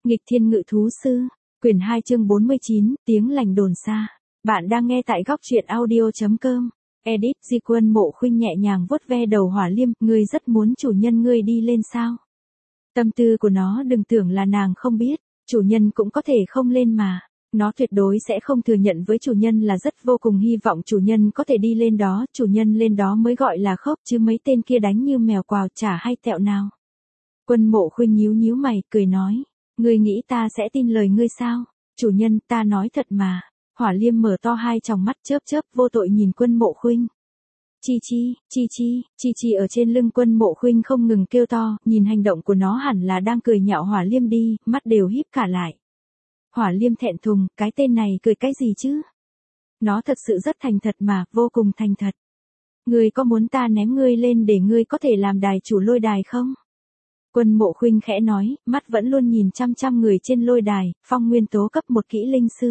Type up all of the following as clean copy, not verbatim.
Nghịch thiên ngự thú sư, quyển 2 chương 49, tiếng lành đồn xa. Bạn đang nghe tại góc truyện audio.com. Edit, Di Quân Mộ Khuynh nhẹ nhàng vuốt ve đầu Hỏa Liêm, ngươi rất muốn chủ nhân ngươi đi lên sao? Tâm tư của nó đừng tưởng là nàng không biết, chủ nhân cũng có thể không lên mà. Nó tuyệt đối sẽ không thừa nhận với chủ nhân là rất vô cùng hy vọng chủ nhân có thể đi lên đó, chủ nhân lên đó mới gọi là khóc chứ mấy tên kia đánh như mèo quào chả hay tẹo nào. Quân Mộ Khuynh nhíu nhíu mày, cười nói. Ngươi nghĩ ta sẽ tin lời ngươi sao? Chủ nhân, ta nói thật mà. Hỏa Liêm mở to hai tròng mắt chớp chớp vô tội nhìn Quân Mộ Khuynh. Chi chi ở trên lưng Quân Mộ Khuynh không ngừng kêu to, nhìn hành động của nó hẳn là đang cười nhạo Hỏa Liêm đi, mắt đều híp cả lại. Hỏa Liêm thẹn thùng, cái tên này cười cái gì chứ? Nó thật sự rất thành thật mà, vô cùng thành thật. Ngươi có muốn ta ném ngươi lên để ngươi có thể làm đài chủ lôi đài không? Quân Mộ Khuynh khẽ nói, mắt vẫn luôn nhìn chăm chăm người trên lôi đài, phong nguyên tố cấp một kỹ linh sư.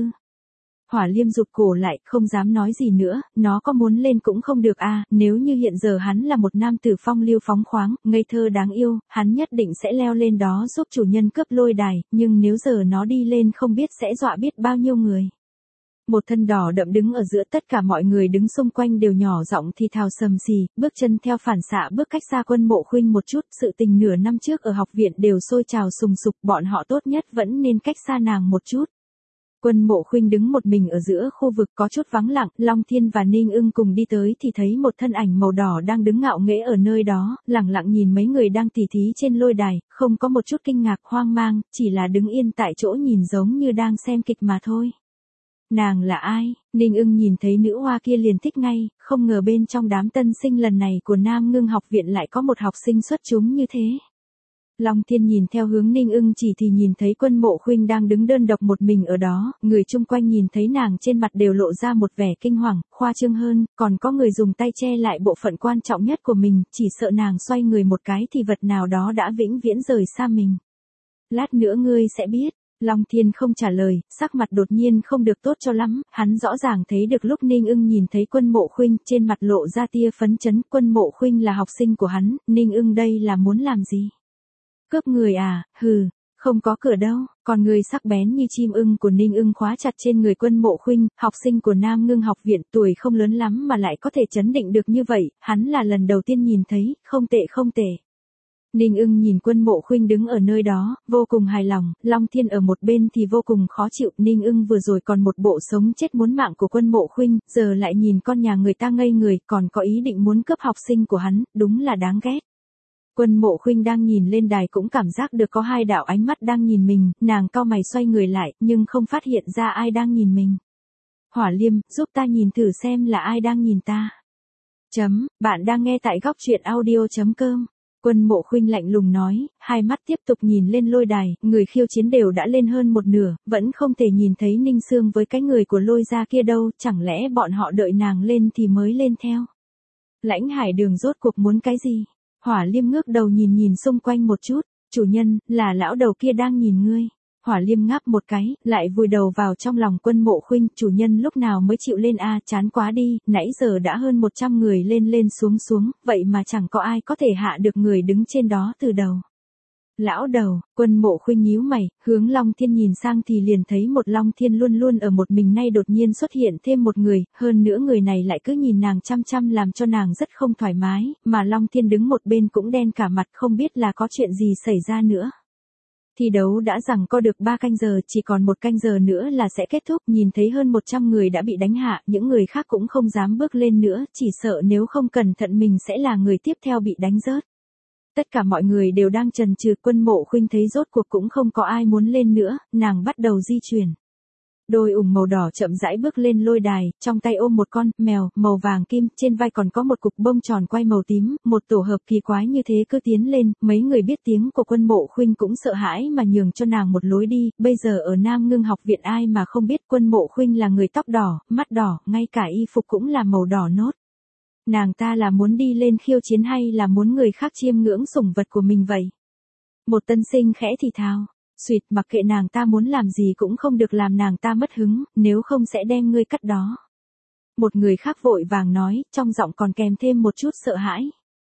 Hỏa Liêm rụt cổ lại, không dám nói gì nữa, nó có muốn lên cũng không được à, nếu như hiện giờ hắn là một nam tử phong lưu phóng khoáng, ngây thơ đáng yêu, hắn nhất định sẽ leo lên đó giúp chủ nhân cướp lôi đài, nhưng nếu giờ nó đi lên không biết sẽ dọa biết bao nhiêu người. Một thân đỏ đậm đứng ở giữa, tất cả mọi người đứng xung quanh đều nhỏ giọng thì thào sầm xì, bước chân theo phản xạ bước cách xa Quân Mộ Khuynh một chút, sự tình nửa năm trước ở học viện đều sôi trào sùng sục, bọn họ tốt nhất vẫn nên cách xa nàng một chút. Quân Mộ Khuynh đứng một mình ở giữa khu vực có chút vắng lặng, Long Thiên và Ninh Ưng cùng đi tới thì thấy một thân ảnh màu đỏ đang đứng ngạo nghễ ở nơi đó, lẳng lặng nhìn mấy người đang tỉ thí trên lôi đài, không có một chút kinh ngạc hoang mang, chỉ là đứng yên tại chỗ nhìn giống như đang xem kịch mà thôi. Nàng là ai? Ninh Ưng nhìn thấy nữ hoa kia liền thích ngay, không ngờ bên trong đám tân sinh lần này của Nam Ngưng học viện lại có một học sinh xuất chúng như thế. Long Thiên nhìn theo hướng Ninh Ưng chỉ thì nhìn thấy Quân Mộ Khuynh đang đứng đơn độc một mình ở đó, người chung quanh nhìn thấy nàng trên mặt đều lộ ra một vẻ kinh hoàng, khoa trương hơn, còn có người dùng tay che lại bộ phận quan trọng nhất của mình, chỉ sợ nàng xoay người một cái thì vật nào đó đã vĩnh viễn rời xa mình. Lát nữa ngươi sẽ biết. Long Thiên không trả lời, sắc mặt đột nhiên không được tốt cho lắm, hắn rõ ràng thấy được lúc Ninh Ưng nhìn thấy Quân Mộ Khuynh, trên mặt lộ ra tia phấn chấn, Quân Mộ Khuynh là học sinh của hắn, Ninh Ưng đây là muốn làm gì? Cướp người à, hừ, không có cửa đâu, còn người sắc bén như chim ưng của Ninh Ưng khóa chặt trên người Quân Mộ Khuynh, học sinh của Nam Ngưng học viện, tuổi không lớn lắm mà lại có thể trấn định được như vậy, hắn là lần đầu tiên nhìn thấy, không tệ không tệ. Ninh Ưng nhìn Quân Mộ Khuynh đứng ở nơi đó, vô cùng hài lòng, Long Thiên ở một bên thì vô cùng khó chịu, Ninh Ưng vừa rồi còn một bộ sống chết muốn mạng của Quân Mộ Khuynh, giờ lại nhìn con nhà người ta ngây người, còn có ý định muốn cướp học sinh của hắn, đúng là đáng ghét. Quân Mộ Khuynh đang nhìn lên đài cũng cảm giác được có hai đạo ánh mắt đang nhìn mình, nàng cau mày xoay người lại, nhưng không phát hiện ra ai đang nhìn mình. Hỏa Liêm, giúp ta nhìn thử xem là ai đang nhìn ta. Bạn đang nghe tại góc truyện audio.com. Quân Mộ Khuynh lạnh lùng nói, hai mắt tiếp tục nhìn lên lôi đài, người khiêu chiến đều đã lên hơn một nửa, vẫn không thể nhìn thấy Ninh Sương với cái người của lôi gia kia đâu, chẳng lẽ bọn họ đợi nàng lên thì mới lên theo. Lãnh Hải Đường rốt cuộc muốn cái gì? Hỏa Liêm ngước đầu nhìn xung quanh một chút, chủ nhân, là lão đầu kia đang nhìn ngươi. Hỏa Liêm ngáp một cái, lại vùi đầu vào trong lòng Quân Mộ Khuynh, chủ nhân lúc nào mới chịu lên a, chán quá đi, nãy giờ đã hơn 100 người lên xuống, vậy mà chẳng có ai có thể hạ được người đứng trên đó từ đầu. Lão đầu, Quân Mộ Khuynh nhíu mày, hướng Long Thiên nhìn sang thì liền thấy một Long Thiên luôn luôn ở một mình nay đột nhiên xuất hiện thêm một người, hơn nữa người này lại cứ nhìn nàng chăm chăm làm cho nàng rất không thoải mái, mà Long Thiên đứng một bên cũng đen cả mặt không biết là có chuyện gì xảy ra nữa. Thi đấu đã giằng co được 3 canh giờ, chỉ còn 1 canh giờ nữa là sẽ kết thúc, nhìn thấy hơn 100 người đã bị đánh hạ, những người khác cũng không dám bước lên nữa, chỉ sợ nếu không cẩn thận mình sẽ là người tiếp theo bị đánh rớt. Tất cả mọi người đều đang chần chừ, Quân Mộ Khuynh thấy rốt cuộc cũng không có ai muốn lên nữa, nàng bắt đầu di chuyển. Đôi ủng màu đỏ chậm rãi bước lên lôi đài, trong tay ôm một con mèo màu vàng kim, trên vai còn có một cục bông tròn quay màu tím, một tổ hợp kỳ quái như thế cứ tiến lên, mấy người biết tiếng của Quân Mộ Khuynh cũng sợ hãi mà nhường cho nàng một lối đi, bây giờ ở Nam Ngưng học viện ai mà không biết Quân Mộ Khuynh là người tóc đỏ, mắt đỏ, ngay cả y phục cũng là màu đỏ nốt. Nàng ta là muốn đi lên khiêu chiến hay là muốn người khác chiêm ngưỡng sủng vật của mình vậy? Một tân sinh khẽ thì thào. Xuyệt, mặc kệ nàng ta muốn làm gì cũng không được làm nàng ta mất hứng, nếu không sẽ đem ngươi cắt đó. Một người khác vội vàng nói, trong giọng còn kèm thêm một chút sợ hãi.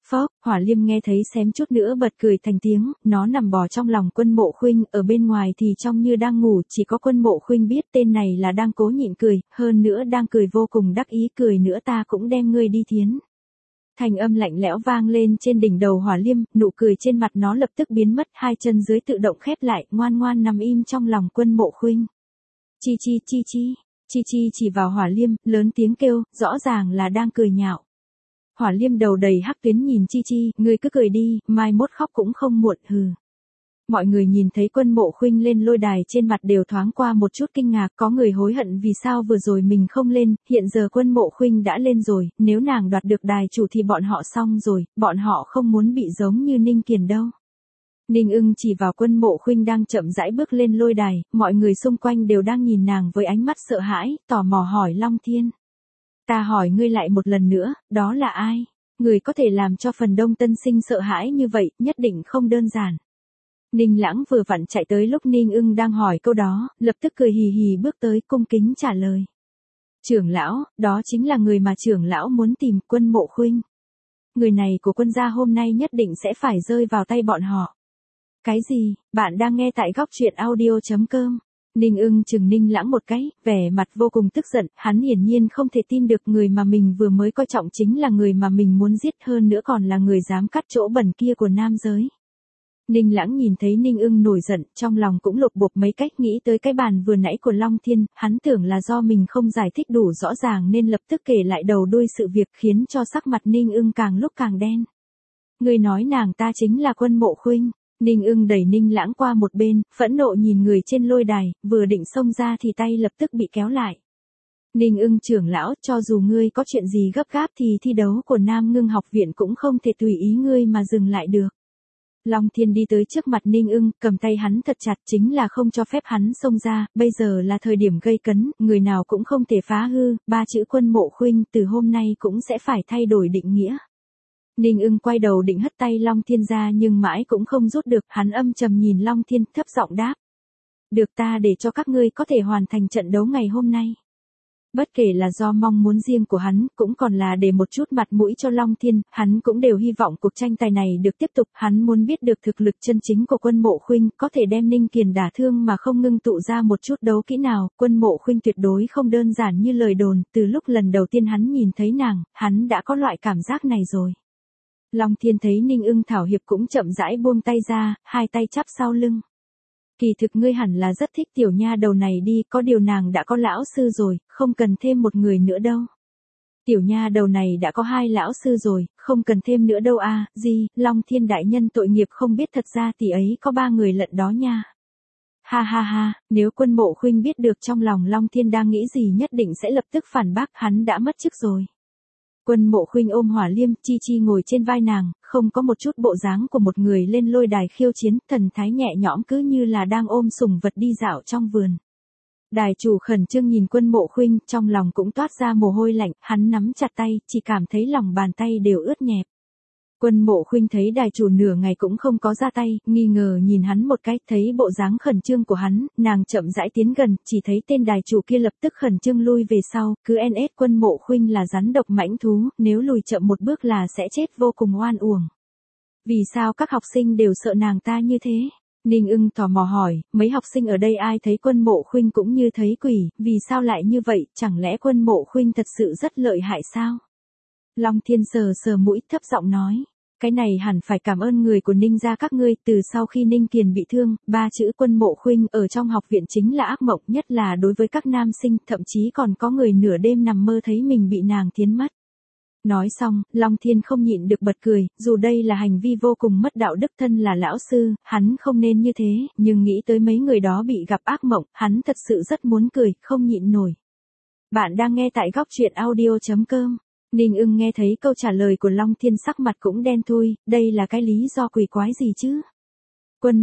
Phốc, Hỏa Liêm nghe thấy xém chút nữa bật cười thành tiếng, nó nằm bò trong lòng Quân Mộ Khuynh, ở bên ngoài thì trông như đang ngủ, chỉ có Quân Mộ Khuynh biết tên này là đang cố nhịn cười, hơn nữa đang cười vô cùng đắc ý, cười nữa ta cũng đem ngươi đi thiến. Thanh âm lạnh lẽo vang lên trên đỉnh đầu Hỏa Liêm, nụ cười trên mặt nó lập tức biến mất, hai chân dưới tự động khép lại, ngoan ngoan nằm im trong lòng Quân Mộ Khuynh. Chi chi chi chi, chi chi chỉ vào Hỏa Liêm, lớn tiếng kêu, rõ ràng là đang cười nhạo. Hỏa Liêm đầu đầy hắc tuyến nhìn Chi Chi, ngươi cứ cười đi, mai mốt khóc cũng không muộn, hừ. Mọi người nhìn thấy Quân Mộ Khuynh lên lôi đài trên mặt đều thoáng qua một chút kinh ngạc, có người hối hận vì sao vừa rồi mình không lên, hiện giờ Quân Mộ Khuynh đã lên rồi, nếu nàng đoạt được đài chủ thì bọn họ xong rồi, bọn họ không muốn bị giống như Ninh Kiền đâu. Ninh Ưng chỉ vào Quân Mộ Khuynh đang chậm rãi bước lên lôi đài, mọi người xung quanh đều đang nhìn nàng với ánh mắt sợ hãi, tò mò hỏi Long Thiên. Ta hỏi ngươi lại một lần nữa, đó là ai? Người có thể làm cho phần đông tân sinh sợ hãi như vậy, nhất định không đơn giản. Ninh Lãng vừa vặn chạy tới lúc Ninh Ưng đang hỏi câu đó, lập tức cười hì hì bước tới cung kính trả lời. Trưởng lão, đó chính là người mà trưởng lão muốn tìm, Quân Mộ Khuynh. Người này của quân gia hôm nay nhất định sẽ phải rơi vào tay bọn họ. Cái gì, bạn đang nghe tại góc truyện audio.com. Ninh Ưng chừng Ninh Lãng một cái, vẻ mặt vô cùng tức giận, hắn hiển nhiên không thể tin được người mà mình vừa mới coi trọng chính là người mà mình muốn giết, hơn nữa còn là người dám cắt chỗ bẩn kia của nam giới. Ninh Lãng nhìn thấy Ninh Ưng nổi giận, trong lòng cũng lục bục mấy cách, nghĩ tới cái bàn vừa nãy của Long Thiên, hắn tưởng là do mình không giải thích đủ rõ ràng nên lập tức kể lại đầu đuôi sự việc, khiến cho sắc mặt Ninh Ưng càng lúc càng đen. Người nói nàng ta chính là Quân Mộ Khuynh. Ninh Ưng đẩy Ninh Lãng qua một bên, phẫn nộ nhìn người trên lôi đài, vừa định xông ra thì tay lập tức bị kéo lại. Ninh Ưng trưởng lão, cho dù ngươi có chuyện gì gấp gáp thì thi đấu của Nam Ngưng học viện cũng không thể tùy ý ngươi mà dừng lại được. Long Thiên đi tới trước mặt Ninh Ưng, cầm tay hắn thật chặt, chính là không cho phép hắn xông ra, bây giờ là thời điểm gây cấn, người nào cũng không thể phá hư, ba chữ Quân Mộ Khuynh từ hôm nay cũng sẽ phải thay đổi định nghĩa. Ninh Ưng quay đầu định hất tay Long Thiên ra nhưng mãi cũng không rút được, hắn âm trầm nhìn Long Thiên, thấp giọng đáp. Được, ta để cho các ngươi có thể hoàn thành trận đấu ngày hôm nay. Bất kể là do mong muốn riêng của hắn, cũng còn là để một chút mặt mũi cho Long Thiên, hắn cũng đều hy vọng cuộc tranh tài này được tiếp tục, hắn muốn biết được thực lực chân chính của Quân Mộ Khuynh, có thể đem Ninh Kiền đả thương mà không ngưng tụ ra một chút đấu kỹ nào, Quân Mộ Khuynh tuyệt đối không đơn giản như lời đồn, từ lúc lần đầu tiên hắn nhìn thấy nàng, hắn đã có loại cảm giác này rồi. Long Thiên thấy Ninh Ưng thảo hiệp cũng chậm rãi buông tay ra, hai tay chắp sau lưng. Kỳ thực ngươi hẳn là rất thích tiểu nha đầu này đi, có điều nàng đã có lão sư rồi, không cần thêm một người nữa đâu. Tiểu nha đầu này đã có hai lão sư rồi, không cần thêm nữa đâu à, gì, Long Thiên đại nhân tội nghiệp không biết thật ra tỷ ấy có 3 người lận đó nha. Ha ha ha, nếu Quân Mộ Khuynh biết được trong lòng Long Thiên đang nghĩ gì nhất định sẽ lập tức phản bác, hắn đã mất chức rồi. Quân Mộ Khuynh ôm Hỏa Liêm, Chi Chi ngồi trên vai nàng, không có một chút bộ dáng của một người lên lôi đài khiêu chiến, thần thái nhẹ nhõm cứ như là đang ôm sủng vật đi dạo trong vườn. Đài chủ khẩn trương nhìn Quân Mộ Khuynh, trong lòng cũng toát ra mồ hôi lạnh, hắn nắm chặt tay, chỉ cảm thấy lòng bàn tay đều ướt nhẹp. Quân Mộ Khuynh thấy đài chủ nửa ngày cũng không có ra tay, nghi ngờ nhìn hắn một cái, thấy bộ dáng khẩn trương của hắn, nàng chậm rãi tiến gần, chỉ thấy tên đài chủ kia lập tức khẩn trương lui về sau, cứ NS Quân Mộ Khuynh là rắn độc mãnh thú, nếu lùi chậm một bước là sẽ chết vô cùng oan uổng. Vì sao các học sinh đều sợ nàng ta như thế? Ninh Ưng tò mò hỏi, mấy học sinh ở đây ai thấy Quân Mộ Khuynh cũng như thấy quỷ, vì sao lại như vậy, chẳng lẽ Quân Mộ Khuynh thật sự rất lợi hại sao? Long Thiên sờ sờ mũi, thấp giọng nói. Cái này hẳn phải cảm ơn người của Ninh gia các ngươi, từ sau khi Ninh Kiền bị thương, 3 chữ Quân Mộ Khuynh ở trong học viện chính là ác mộng, nhất là đối với các nam sinh, thậm chí còn có người nửa đêm nằm mơ thấy mình bị nàng thiến mất. Nói xong, Long Thiên không nhịn được bật cười, dù đây là hành vi vô cùng mất đạo đức, thân là lão sư, hắn không nên như thế, nhưng nghĩ tới mấy người đó bị gặp ác mộng, hắn thật sự rất muốn cười, không nhịn nổi. Bạn đang nghe tại góc truyện audio.com. Ninh Ưng nghe thấy câu trả lời của Long Thiên sắc mặt cũng đen thui, đây là cái lý do quỷ quái gì chứ? Quân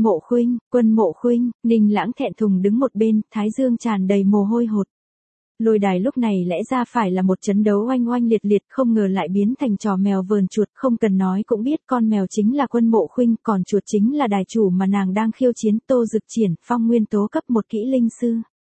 Mộ Khuynh, Ninh Lãng thẹn thùng đứng một bên, thái dương tràn đầy mồ hôi hột. Lôi đài lúc này lẽ ra phải là một trận đấu oanh oanh liệt liệt, không ngờ lại biến thành trò mèo vờn chuột, không cần nói cũng biết con mèo chính là Quân Mộ Khuynh, còn chuột chính là đài chủ mà nàng đang khiêu chiến, Tô Dực Triển, phong nguyên tố cấp 1 kỹ linh sư.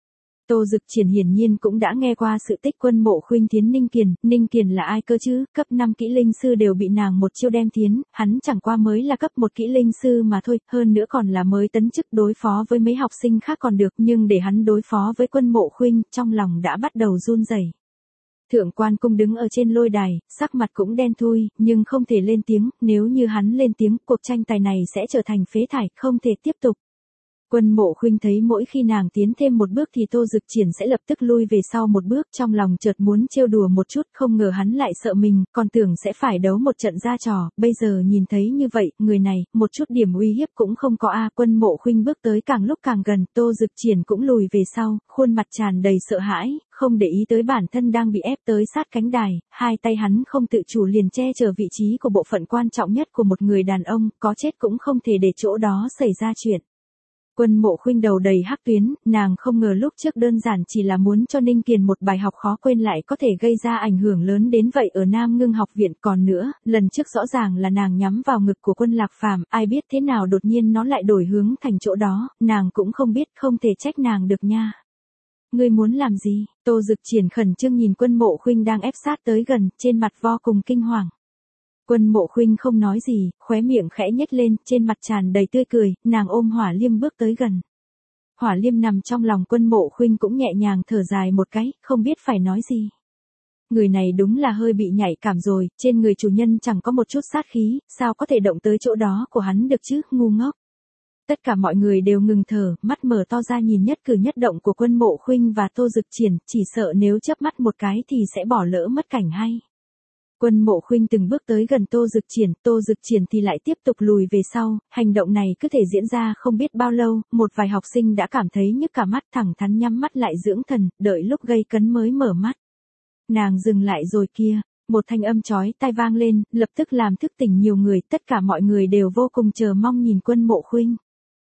Tô Dực Triển hiển nhiên cũng đã nghe qua sự tích Quân Mộ Khuynh tiến Ninh Kiền là ai cơ chứ, cấp 5 kỹ linh sư đều bị nàng một chiêu đem tiến, hắn chẳng qua mới là cấp 1 kỹ linh sư mà thôi, hơn nữa còn là mới tấn chức đối phó với mấy học sinh khác còn được, nhưng để hắn đối phó với Quân Mộ Khuynh, trong lòng đã bắt đầu run rẩy. Thượng quan cung đứng ở trên lôi đài, sắc mặt cũng đen thui, nhưng không thể lên tiếng, nếu như hắn lên tiếng, cuộc tranh tài này sẽ trở thành phế thải, không thể tiếp tục. Quân Mộ Khuynh thấy mỗi khi nàng tiến thêm một bước thì Tô Dực Triển sẽ lập tức lui về sau một bước, trong lòng chợt muốn trêu đùa một chút, không ngờ hắn lại sợ mình, còn tưởng sẽ phải đấu một trận ra trò, bây giờ nhìn thấy như vậy, người này, một chút điểm uy hiếp cũng không có a. Quân Mộ Khuynh bước tới càng lúc càng gần, Tô Dực Triển cũng lùi về sau, khuôn mặt tràn đầy sợ hãi, không để ý tới bản thân đang bị ép tới sát cánh đài, hai tay hắn không tự chủ liền che chở vị trí của bộ phận quan trọng nhất của một người đàn ông, có chết cũng không thể để chỗ đó xảy ra chuyện. Quân Mộ Khuynh đầu đầy hắc tuyến, nàng không ngờ lúc trước đơn giản chỉ là muốn cho Ninh Kiền một bài học khó quên lại có thể gây ra ảnh hưởng lớn đến vậy ở Nam Ngưng học viện. Còn nữa, lần trước rõ ràng là nàng nhắm vào ngực của Quân Lạc Phàm, ai biết thế nào đột nhiên nó lại đổi hướng thành chỗ đó, nàng cũng không biết, không thể trách nàng được nha. Ngươi muốn làm gì? Tô Dực Triển khẩn trương nhìn Quân Mộ Khuynh đang ép sát tới gần, trên mặt vô cùng kinh hoàng. Quân Mộ Khuynh không nói gì, khóe miệng khẽ nhếch lên, trên mặt tràn đầy tươi cười, nàng ôm Hỏa Liêm bước tới gần. Hỏa Liêm nằm trong lòng Quân Mộ Khuynh cũng nhẹ nhàng thở dài một cái, không biết phải nói gì. Người này đúng là hơi bị nhạy cảm rồi, trên người chủ nhân chẳng có một chút sát khí, sao có thể động tới chỗ đó của hắn được chứ, ngu ngốc. Tất cả mọi người đều ngừng thở, mắt mở to ra nhìn nhất cử nhất động của Quân Mộ Khuynh và Tô Dực Triển, chỉ sợ nếu chớp mắt một cái thì sẽ bỏ lỡ mất cảnh hay. Quân Mộ Khuynh từng bước tới gần Tô Dực Triển thì lại tiếp tục lùi về sau, hành động này cứ thể diễn ra không biết bao lâu, một vài học sinh đã cảm thấy nhức cả mắt, thẳng thắn nhắm mắt lại dưỡng thần, đợi lúc gây cấn mới mở mắt. Nàng dừng lại rồi kia, một thanh âm chói tai vang lên, lập tức làm thức tỉnh nhiều người, tất cả mọi người đều vô cùng chờ mong nhìn Quân Mộ Khuynh.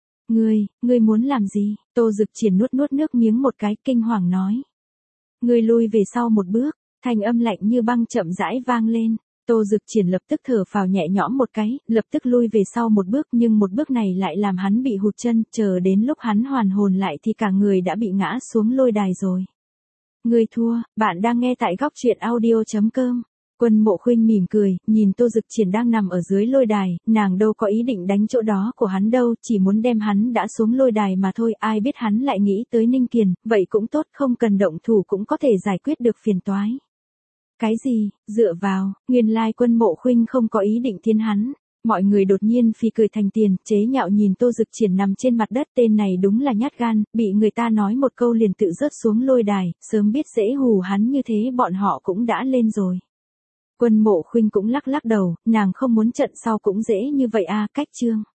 Ngươi muốn làm gì? Tô Dực Triển nuốt nước miếng một cái, kinh hoàng nói. Ngươi lui về sau một bước. Thanh âm lạnh như băng chậm rãi vang lên, Tô Dực Triển lập tức thở phào nhẹ nhõm một cái, lập tức lui về sau một bước, nhưng một bước này lại làm hắn bị hụt chân, chờ đến lúc hắn hoàn hồn lại thì cả người đã bị ngã xuống lôi đài rồi. Ngươi thua, bạn đang nghe tại góc truyện audio.com. Quân Mộ Khuynh mỉm cười, nhìn Tô Dực Triển đang nằm ở dưới lôi đài, nàng đâu có ý định đánh chỗ đó của hắn đâu, chỉ muốn đem hắn đã xuống lôi đài mà thôi, ai biết hắn lại nghĩ tới Ninh Kiền, vậy cũng tốt, không cần động thủ cũng có thể giải quyết được phiền toái. Cái gì, dựa vào, nguyên lai Quân Mộ Khuynh không có ý định thiên hắn. Mọi người đột nhiên phì cười thành tiền, chế nhạo nhìn Tô Dực Triển nằm trên mặt đất, tên này đúng là nhát gan, bị người ta nói một câu liền tự rớt xuống lôi đài, sớm biết dễ hù hắn như thế bọn họ cũng đã lên rồi. Quân Mộ Khuynh cũng lắc đầu, nàng không muốn trận sau cũng dễ như vậy a, cách chương.